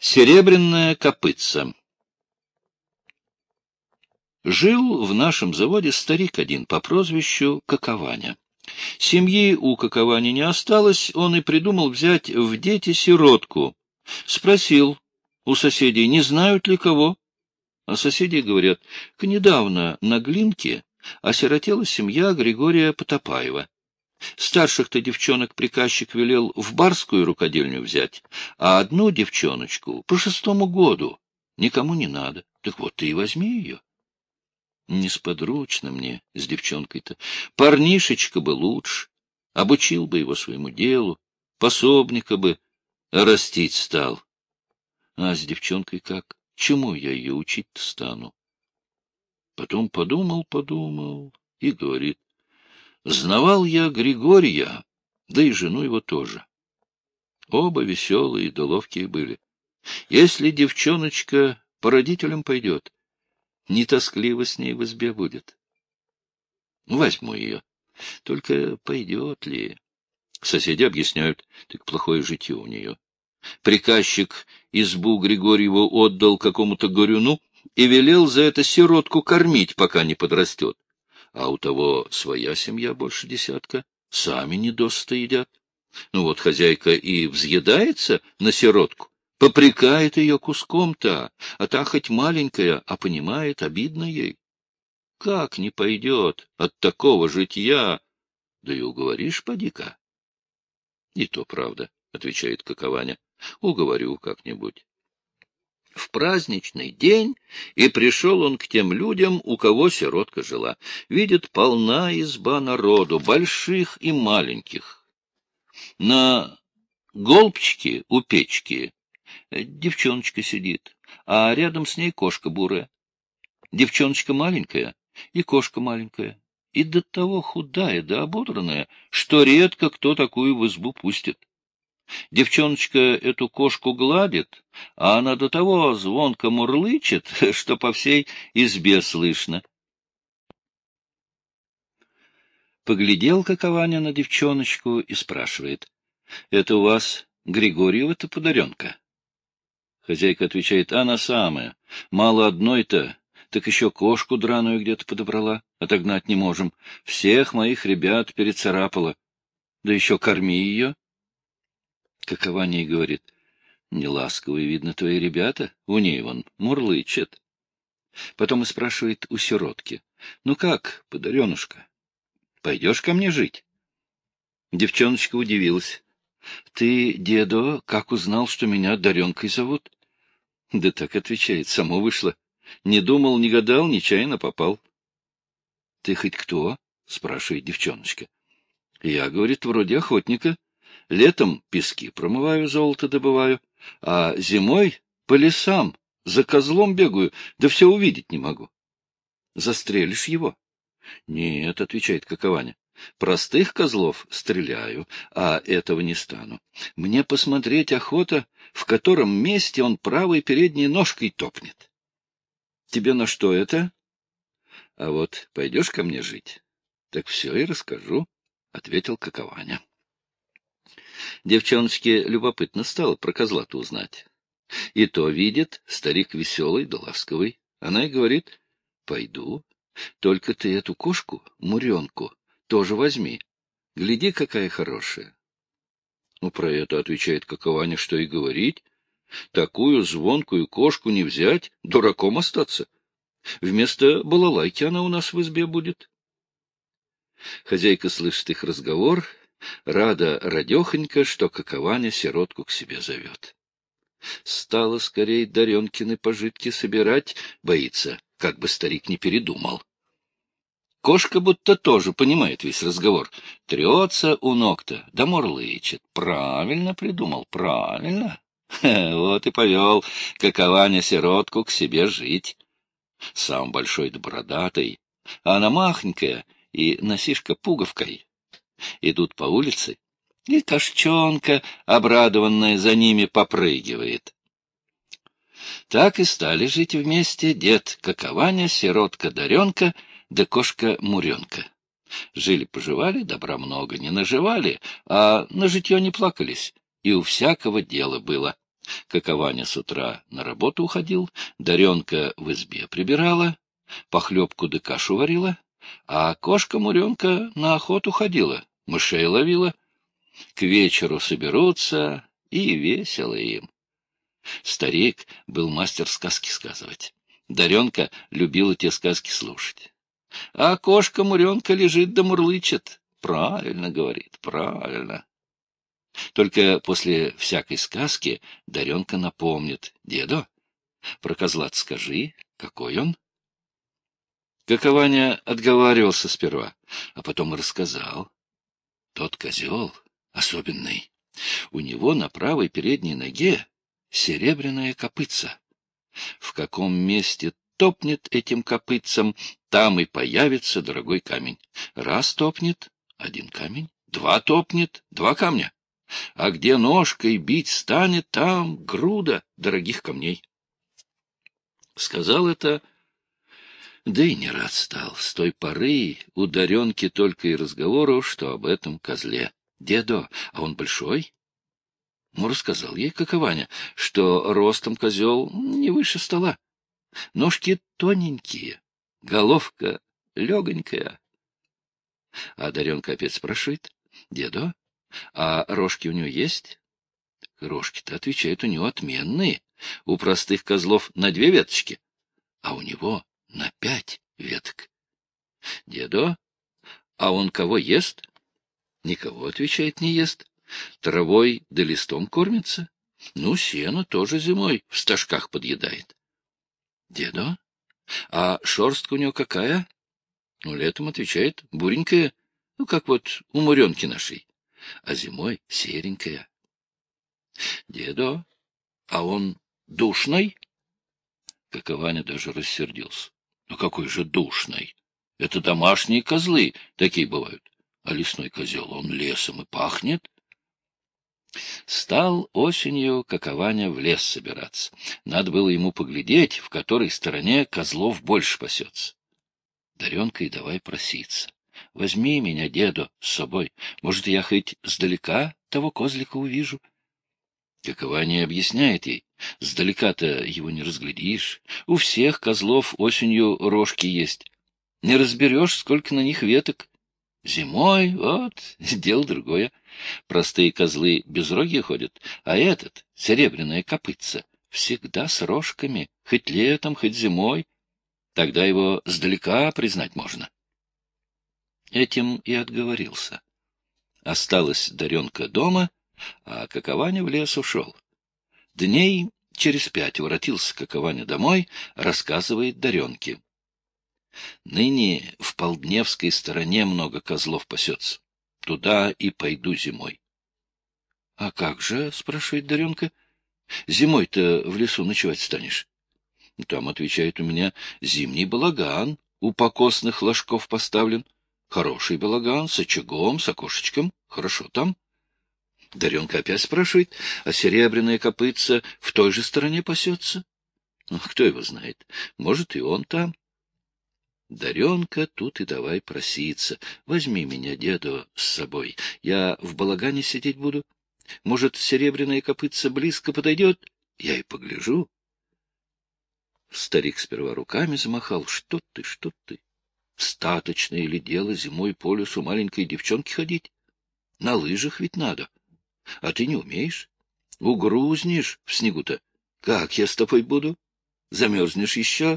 Серебряная копытца. Жил в нашем заводе старик один по прозвищу Какованя. Семьи у Какованя не осталось, он и придумал взять в дети сиротку. Спросил у соседей, не знают ли кого. А соседи говорят, недавно на Глинке осиротела семья Григория Потопаева. Старших-то девчонок приказчик велел в барскую рукодельню взять, а одну девчоночку по 6-му году никому не надо. Так вот ты и возьми ее. Несподручно мне с девчонкой-то. Парнишечка бы лучше, обучил бы его своему делу, пособника бы растить стал. А с девчонкой как? Чему я ее учить-то стану? Потом подумал и говорит, знавал я Григория, да и жену его тоже. Оба веселые да ловкие были. Если девчоночка по родителям пойдет, не тоскливо с ней в избе будет. Возьму ее. Только пойдет ли? Соседи объясняют, так плохое житье у нее. Приказчик избу Григорьеву отдал какому-то горюну и велел за это сиротку кормить, пока не подрастет. А у того своя семья больше десятка, сами недосыто едят. Ну вот хозяйка и взъедается на сиротку, попрекает ее куском-то, а та хоть маленькая, а понимает, обидно ей. Как не пойдет от такого житья? Да и уговоришь, поди-ка. — И то правда, — отвечает Какованя, — уговорю как-нибудь. В праздничный день и пришел он к тем людям, у кого сиротка жила. Видит, полна изба народу, больших и маленьких. На голбчике у печки девчоночка сидит, а рядом с ней кошка бурая. Девчоночка маленькая и кошка маленькая, и до того худая да ободранная, что редко кто такую в избу пустит. Девчоночка эту кошку гладит, а она до того звонко мурлычет, что по всей избе слышно. Поглядел Какованя на девчоночку и спрашивает, — это у вас Григорьева-то подаренка? Хозяйка отвечает, — она самая. Мало одной-то, так еще кошку драную где-то подобрала. Отогнать не можем. Всех моих ребят перецарапала. Да еще корми ее. Какованя и говорит, — неласковые, видно, твои ребята, у ней вон мурлычет. Потом и спрашивает у сиротки, — ну как, подаренушка, пойдешь ко мне жить? Девчоночка удивилась. — Ты, дедо, как узнал, что меня Даренкой зовут? Да так отвечает, само вышло. Не думал, не гадал, нечаянно попал. — Ты хоть кто? — спрашивает девчоночка. — Я, говорит, вроде охотника. Летом пески промываю, золото добываю, а зимой по лесам за козлом бегаю, да все увидеть не могу. Застрелишь его? — Нет, — отвечает Какованя, — простых козлов стреляю, а этого не стану. Мне посмотреть охота, в котором месте он правой передней ножкой топнет. Тебе на что это? А вот пойдешь ко мне жить, так все и расскажу, — ответил Какованя. Девчоночке любопытно стало про козла-то узнать. И то видит, старик веселый да ласковый. Она и говорит, — пойду, только ты эту кошку, Муренку, тоже возьми. Гляди, какая хорошая. Ну, про это отвечает Какованя, что и говорить. Такую звонкую кошку не взять, дураком остаться. Вместо балалайки она у нас в избе будет. Хозяйка слышит их разговор, рада радехонька, что Какованя сиротку к себе зовет. Стала скорей Даренкины пожитки собирать, боится, как бы старик не передумал. Кошка будто тоже понимает весь разговор. Трется у ног-то, да мурлычет. Правильно придумал, правильно. Вот и повел Какованя сиротку к себе жить. Сам большой да бородатый, а она махонькая и носишка пуговкой. Идут по улице, и кошчонка, обрадованная за ними, попрыгивает. Так и стали жить вместе дед Какованя, сиротка Даренка да кошка Муренка. Жили-поживали, добра много не наживали, а на житье не плакались, и у всякого дела было. Какованя с утра на работу уходил, Даренка в избе прибирала, похлебку да кашу варила, а кошка-муренка на охоту ходила, мышей ловила. К вечеру соберутся, и весело им. Старик был мастер сказки сказывать. Даренка любила те сказки слушать. А кошка-муренка лежит да мурлычет. Правильно говорит, правильно. Только после всякой сказки Даренка напомнит: деду, про козла скажи, какой он? Какованя отговаривался сперва, а потом и рассказал. Тот козел особенный. У него на правой передней ноге серебряное копытце. В каком месте топнет этим копытцем, там и появится дорогой камень. Раз топнет — один камень, два топнет — два камня. А где ножкой бить станет, там груда дорогих камней. Сказал это, да и не рад стал. С той поры у Даренки только и разговору, что об этом козле. Деду, а он большой? Ну, рассказал ей Какованя, что ростом козел не выше стола. Ножки тоненькие, головка легонькая. А Даренка опять спрашивает: деду, а рожки у него есть? Рожки-то, отвечает, у него отменные. У простых козлов на 2 веточки, а у него на 5 веток. Деду, а он кого ест? Никого, отвечает, не ест. Травой да листом кормится. Ну, сено тоже зимой в стажках подъедает. Деду, а шерстка у него какая? Ну, летом, отвечает, буренькая, ну, как вот у муренки нашей, а зимой серенькая. Деду, а он душный? Какованя даже рассердился. Ну, какой же душный? Это домашние козлы, такие бывают. А лесной козел, он лесом и пахнет. Стал осенью Какованя в лес собираться. Надо было ему поглядеть, в которой стороне козлов больше пасется. Даренка и давай проситься. Возьми меня, деду, с собой. Может, я хоть сдалека того козлика увижу. Какованя объясняет ей. Сдалека-то его не разглядишь. У всех козлов осенью рожки есть. Не разберешь, сколько на них веток. Зимой, вот, дело другое. Простые козлы безрогие ходят, а этот, серебряное копытце, всегда с рожками, хоть летом, хоть зимой. Тогда его сдалека признать можно. Этим и отговорился. Осталась Даренка дома, а Какованя в лес ушел. Дней через 5 воротился Какованя домой, рассказывает Даренке. Ныне в Полдневской стороне много козлов пасется. Туда и пойду зимой. — А как же, — спрашивает Даренка, — зимой-то в лесу ночевать станешь? Там, отвечает, у меня зимний балаган у покосных ложков поставлен. Хороший балаган, с очагом, с окошечком. Хорошо там. Даренка опять спрашивает, а серебряное копытце в той же стороне пасется? Ну, кто его знает, может, и он там. Даренка тут и давай проситься. Возьми меня, деду, с собой. Я в балагане сидеть буду. Может, серебряное копытце близко подойдет? Я и погляжу. Старик сперва руками замахал. Что ты, что ты? Статочное ли дело зимой по лесу маленькой девчонке ходить? На лыжах ведь надо. А ты не умеешь? Угрузнешь в снегу-то. Как я с тобой буду? Замерзнешь еще?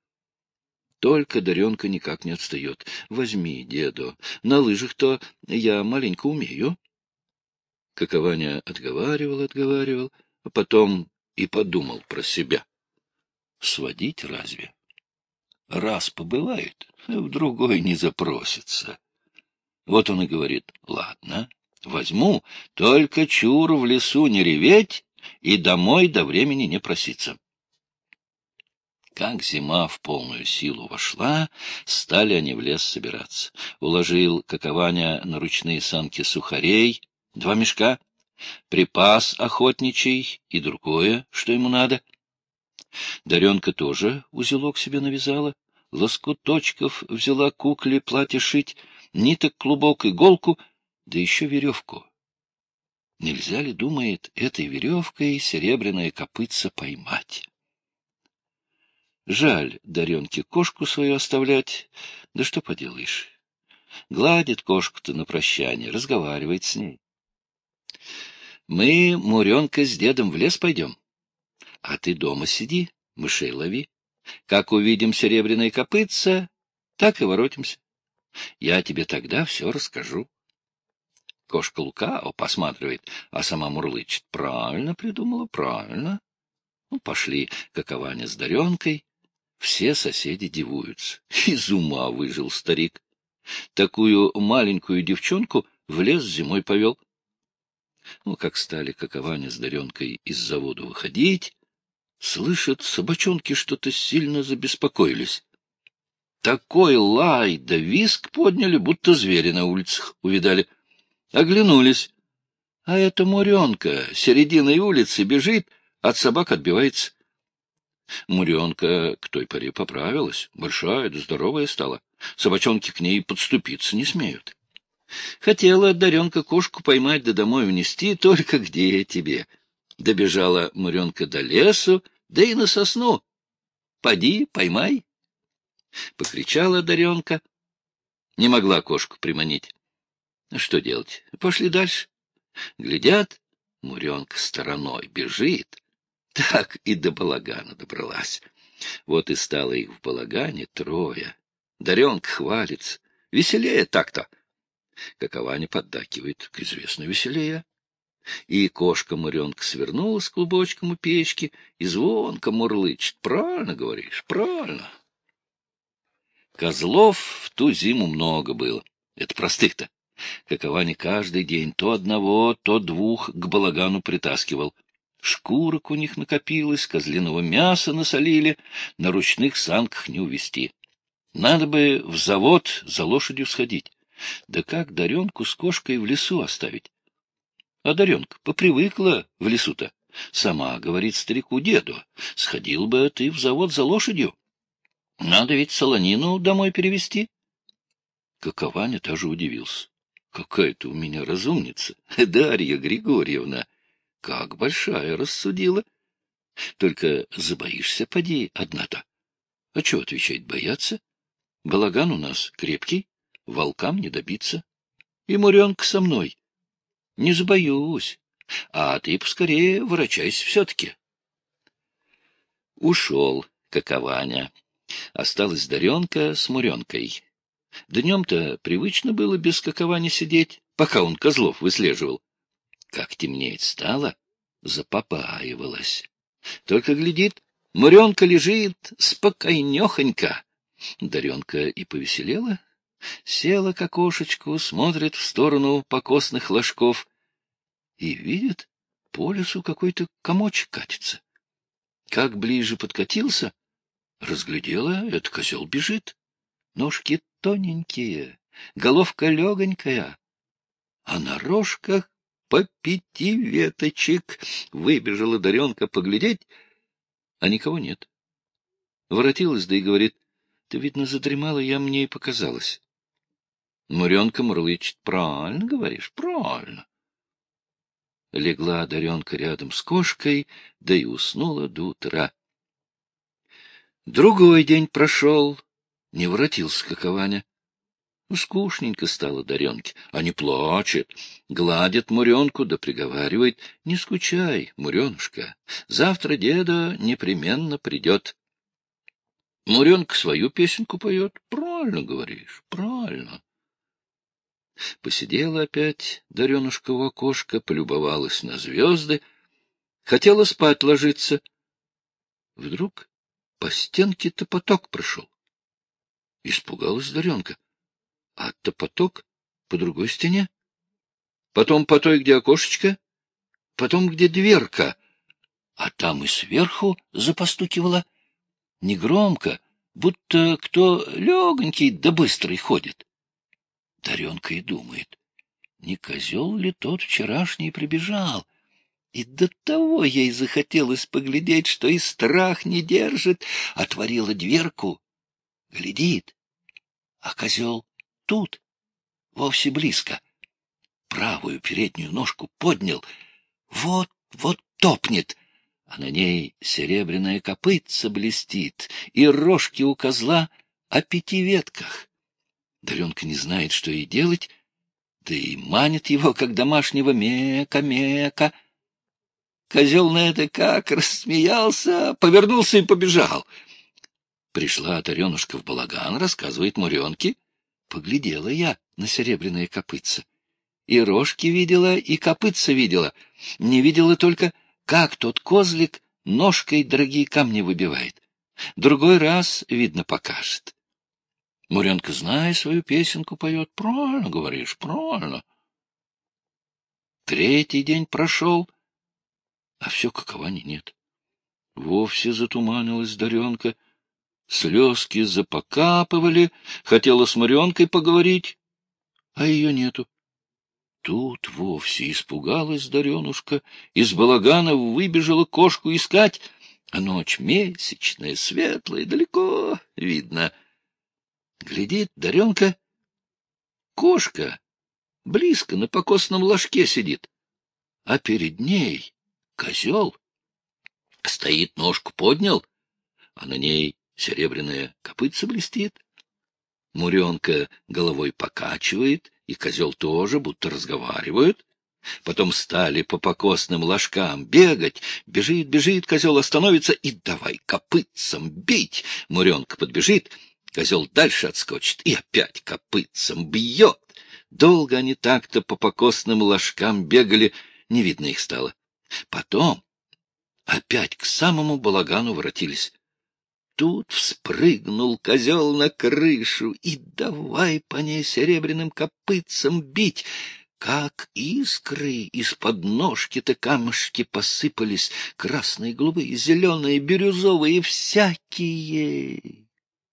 Только Даренка никак не отстает. Возьми, деду, на лыжах-то я маленько умею. Какованя отговаривал, а потом и подумал про себя. Сводить разве? Раз побывает, в другой не запросится. Вот он и говорит, ладно, возьму, только чур в лесу не реветь и домой до времени не проситься. Как зима в полную силу вошла, стали они в лес собираться. Уложил Какованя на ручные санки сухарей, 2 мешка, припас охотничий и другое, что ему надо. Даренка тоже узелок себе навязала, лоскуточков взяла кукле платье шить, ниток, клубок, иголку, да еще веревку. Нельзя ли, думает, этой веревкой серебряное копытце поймать? Жаль Даренке кошку свою оставлять, да что поделаешь. Гладит кошку-то на прощание, разговаривает с ней. Мы, Муренка, с дедом в лес пойдем, а ты дома сиди, мышей лови. Как увидим серебряное копытце, так и воротимся. Я тебе тогда все расскажу. Кошка лукаво посматривает, а сама мурлычет. Правильно придумала, правильно. Ну, пошли Какованя с Даренкой. Все соседи дивуются. Из ума выжил старик. Такую маленькую девчонку в лес зимой повел. Ну, как стали Какованя с Даренкой из завода выходить, слышат, собачонки что-то сильно забеспокоились. Такой лай да визг подняли, будто звери на улицах увидали. Оглянулись. А эта Муренка серединой улицы бежит, от собак отбивается. Муренка к той поре поправилась, большая да здоровая стала. Собачонки к ней подступиться не смеют. Хотела Даренка кошку поймать да домой унести, только где тебе? Добежала Муренка до лесу, да и на сосну. Поди, поймай. Покричала Даренка. Не могла кошку приманить. Что делать? Пошли дальше. Глядят, Муренка стороной бежит. Так и до балагана добралась. Вот и стало их в балагане трое. Даренка хвалится. Веселее так-то. Какованя поддакивает, к известно веселее. И кошка-муренка свернулась клубочком у печки и звонко мурлычет. Правильно говоришь, правильно. Козлов в ту зиму много было. Это простых-то. Какованя каждый день то одного, то двух к балагану притаскивал. Шкурок у них накопилось, козлиного мяса насолили, на ручных санках не увезти. Надо бы в завод за лошадью сходить. Да как Даренку с кошкой в лесу оставить? А Даренка попривыкла в лесу-то. Сама говорит старику-деду, сходил бы ты в завод за лошадью. Надо ведь солонину домой перевезти. Какованя даже удивился. Какая ты у меня разумница, Дарья Григорьевна. Как большая рассудила. Только забоишься, поди, одна-то. А чего отвечать, бояться? Балаган у нас крепкий, волкам не добиться. И Муренка со мной. Не забоюсь. А ты поскорее ворочайся все-таки. Ушел Какованя. Осталась Даренка с Муренкой. Днем-то привычно было без Каковани сидеть, пока он козлов выслеживал. Как темнеть стало, запопаивалась. Только глядит, Муренка лежит спокойнехонько. Даренка и повеселела, села к окошечку, смотрит в сторону покосных ложков и видит, по лесу какой-то комочек катится. Как ближе подкатился, разглядела, это козел бежит. Ножки тоненькие, головка легонькая, а на рожках по 5 веточек. Выбежала Даренка поглядеть, а никого нет. Воротилась, да и говорит, ты, видно, задремала, я мне и показалось. Муренка мурлычет, правильно говоришь, правильно. Легла Даренка рядом с кошкой, да и уснула до утра. Другой день прошел, не воротился Какованя. Скучненько стало Даренке, а не плачет, гладит Муренку да приговаривает, не скучай, Муренушка, завтра деда непременно придет. Муренка свою песенку поет, правильно говоришь, правильно. Посидела опять Даренушка в окошко, полюбовалась на звезды, хотела спать ложиться. Вдруг по стенке топоток прошел. Испугалась Даренка. А топоток по другой стене, потом по той, где окошечко, потом, где дверка, а там и сверху запостукивала. Негромко, будто кто легонький да быстрый ходит. Даренка и думает, не козел ли тот вчерашний прибежал? И до того ей захотелось поглядеть, что и страх не держит. Отворила дверку, глядит, а козел тут, вовсе близко. правую переднюю ножку поднял. Вот топнет, а на ней серебряная копытца блестит, и рожки у козла о 5 ветках. Даренка не знает, что ей делать, да и манит его, как домашнего, мека-мека. Козел на это как рассмеялся, повернулся и побежал. Пришла Даренушка в балаган, рассказывает Муренке. Поглядела я на серебряное копытце. И рожки видела, и копытца видела. Не видела только, как тот козлик ножкой дорогие камни выбивает. Другой раз, видно, покажет. Муренка, зная свою песенку, поет. Правильно говоришь, правильно. 3-й день прошел, а все каковани нет. Вовсе затуманилась Даренка. Слезки запокапывали, хотела с Муренкой поговорить, а ее нету. Тут вовсе испугалась Даренушка, из балагана выбежала кошку искать, а ночь месячная, светлая, далеко видно. Глядит Даренка, кошка близко на покосном ложке сидит, а перед ней козел. Стоит, ножку поднял, а на ней серебряная копытца блестит. Муренка головой покачивает, и козел тоже, будто разговаривают. Потом стали по покосным ложкам бегать. Бежит козел, остановится, и давай копытцем бить. Муренка подбежит, козел дальше отскочит, и опять копытцем бьет. Долго они так-то по покосным ложкам бегали, не видно их стало. Потом опять к самому балагану воротились. Тут вспрыгнул козел на крышу и давай по ней серебряным копытцем бить. Как искры из-под ножки-то камушки посыпались, красные, голубые, зеленые, бирюзовые, всякие.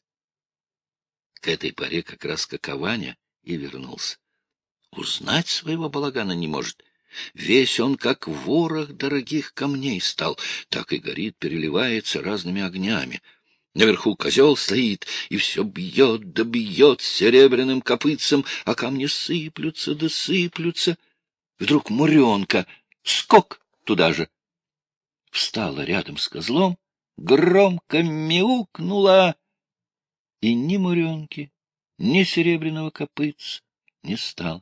К этой поре как раз Какованя и вернулся. Узнать своего балагана не может. Весь он, как ворох дорогих камней стал, так и горит, переливается разными огнями. Наверху козел стоит и все бьет да бьет серебряным копытцем, а камни сыплются да сыплются. Вдруг Муренка скок туда же. Встала рядом с козлом, громко мяукнула, и ни Муренки, ни серебряного копытца не стало.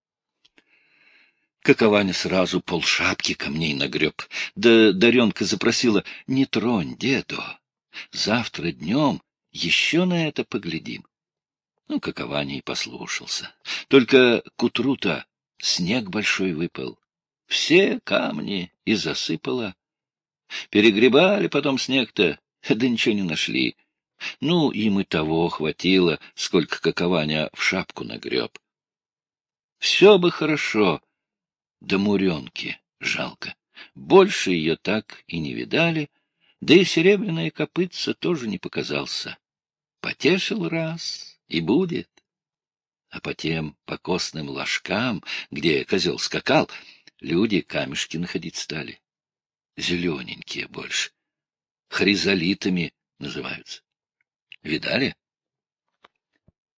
Какованя сразу полшапки камней нагреб, да Даренка запросила: не тронь, деду. Завтра днем еще на это поглядим. Ну, Какованя и послушался. Только к утру-то снег большой выпал. Все камни и засыпало. Перегребали потом снег-то, да ничего не нашли. Ну, им и того хватило, сколько Какованя в шапку нагреб. Все бы хорошо, да Муренки жалко. Больше ее так и не видали. Да и серебряная копытца тоже не показался. Потешил раз — и будет. А по тем покосным ложкам, где козел скакал, люди камешки находить стали. Зелененькие больше. Хризолитами называются. Видали?